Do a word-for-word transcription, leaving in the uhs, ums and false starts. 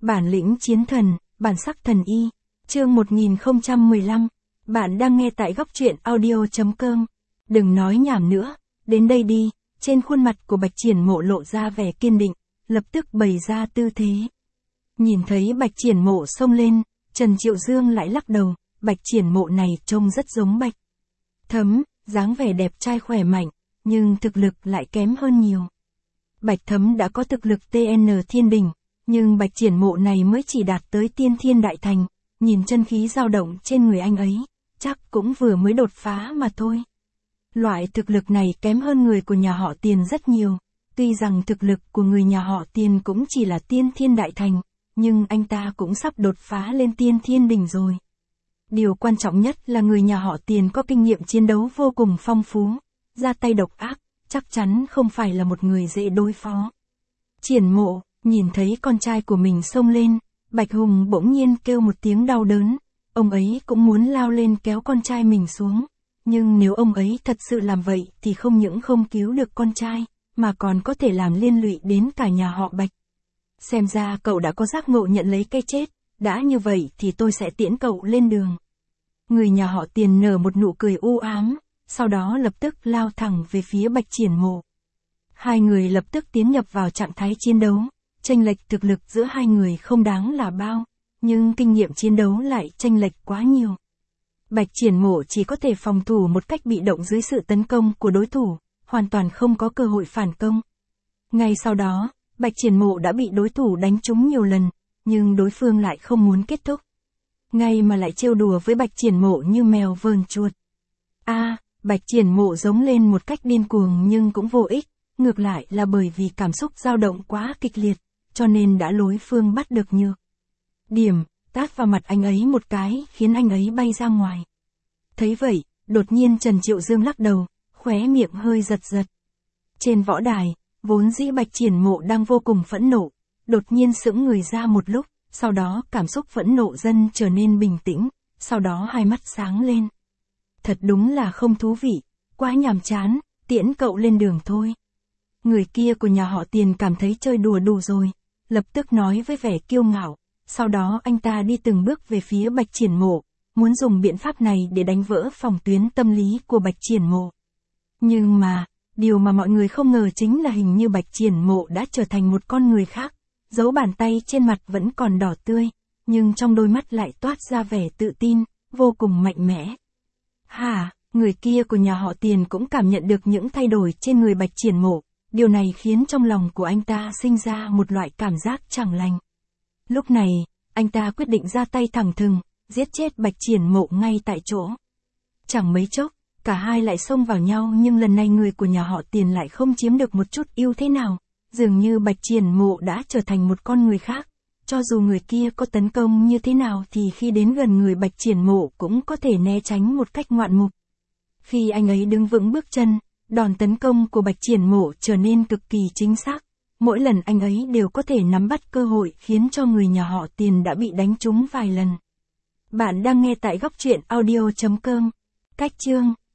Bản lĩnh chiến thần, bản sắc thần y. Chương một nghìn không trăm mười lăm. Bạn đang nghe tại góc truyện audio.com. Đừng nói nhảm nữa, đến đây đi. Trên khuôn mặt của Bạch Triển Mộ lộ ra vẻ kiên định, lập tức bày ra tư thế. Nhìn thấy Bạch Triển Mộ xông lên, Trần Triệu Dương lại lắc đầu, Bạch Triển Mộ này trông rất giống Bạch Thấm, dáng vẻ đẹp trai khỏe mạnh, nhưng thực lực lại kém hơn nhiều. Bạch Thấm đã có thực lực tê en thiên đỉnh, nhưng Bạch Triển Mộ này mới chỉ đạt tới tiên thiên đại thành, nhìn chân khí dao động trên người anh ấy, chắc cũng vừa mới đột phá mà thôi. Loại thực lực này kém hơn người của nhà họ Tiền rất nhiều, tuy rằng thực lực của người nhà họ Tiền cũng chỉ là tiên thiên đại thành, nhưng anh ta cũng sắp đột phá lên tiên thiên đỉnh rồi. Điều quan trọng nhất là người nhà họ Tiền có kinh nghiệm chiến đấu vô cùng phong phú, ra tay độc ác, chắc chắn không phải là một người dễ đối phó. Triển Mộ, nhìn thấy con trai của mình xông lên, Bạch Hùng bỗng nhiên kêu một tiếng đau đớn, ông ấy cũng muốn lao lên kéo con trai mình xuống, nhưng nếu ông ấy thật sự làm vậy thì không những không cứu được con trai, mà còn có thể làm liên lụy đến cả nhà họ Bạch. Xem ra cậu đã có giác ngộ nhận lấy cái chết, đã như vậy thì tôi sẽ tiễn cậu lên đường. Người nhà họ Tiền nở một nụ cười u ám, sau đó lập tức lao thẳng về phía Bạch Triển Mộ. Hai người lập tức tiến nhập vào trạng thái chiến đấu, chênh lệch thực lực giữa hai người không đáng là bao, nhưng kinh nghiệm chiến đấu lại chênh lệch quá nhiều. Bạch Triển Mộ chỉ có thể phòng thủ một cách bị động dưới sự tấn công của đối thủ, hoàn toàn không có cơ hội phản công. Ngay sau đó, Bạch Triển Mộ đã bị đối thủ đánh trúng nhiều lần, nhưng đối phương lại không muốn kết thúc. Ngay mà lại trêu đùa với Bạch Triển Mộ như mèo vờn chuột. A, à, Bạch Triển Mộ giống lên một cách điên cuồng nhưng cũng vô ích, ngược lại là bởi vì cảm xúc dao động quá kịch liệt, cho nên đã lối phương bắt được nhược điểm, tát vào mặt anh ấy một cái khiến anh ấy bay ra ngoài. Thấy vậy, đột nhiên Trần Triệu Dương lắc đầu, khóe miệng hơi giật giật. Trên võ đài, vốn dĩ Bạch Triển Mộ đang vô cùng phẫn nộ, đột nhiên sững người ra một lúc, sau đó cảm xúc phẫn nộ dần trở nên bình tĩnh, sau đó hai mắt sáng lên. Thật đúng là không thú vị, quá nhàm chán, tiễn cậu lên đường thôi. Người kia của nhà họ Tiền cảm thấy chơi đùa đủ rồi, lập tức nói với vẻ kiêu ngạo, sau đó anh ta đi từng bước về phía Bạch Triển Mộ, muốn dùng biện pháp này để đánh vỡ phòng tuyến tâm lý của Bạch Triển Mộ. Nhưng mà, điều mà mọi người không ngờ chính là hình như Bạch Triển Mộ đã trở thành một con người khác, dấu bàn tay trên mặt vẫn còn đỏ tươi, nhưng trong đôi mắt lại toát ra vẻ tự tin, vô cùng mạnh mẽ. Hả, người kia của nhà họ Tiền cũng cảm nhận được những thay đổi trên người Bạch Triển Mộ, điều này khiến trong lòng của anh ta sinh ra một loại cảm giác chẳng lành. Lúc này, anh ta quyết định ra tay thẳng thừng, giết chết Bạch Triển Mộ ngay tại chỗ. Chẳng mấy chốc, cả hai lại xông vào nhau nhưng lần này người của nhà họ Tiền lại không chiếm được một chút ưu thế nào, dường như Bạch Triển Mộ đã trở thành một con người khác. Cho dù người kia có tấn công như thế nào thì khi đến gần người Bạch Triển Mộ cũng có thể né tránh một cách ngoạn mục. Khi anh ấy đứng vững bước chân, đòn tấn công của Bạch Triển Mộ trở nên cực kỳ chính xác. Mỗi lần anh ấy đều có thể nắm bắt cơ hội khiến cho người nhà họ Tiền đã bị đánh trúng vài lần. Bạn đang nghe tại góc truyện audio.com. Cách chương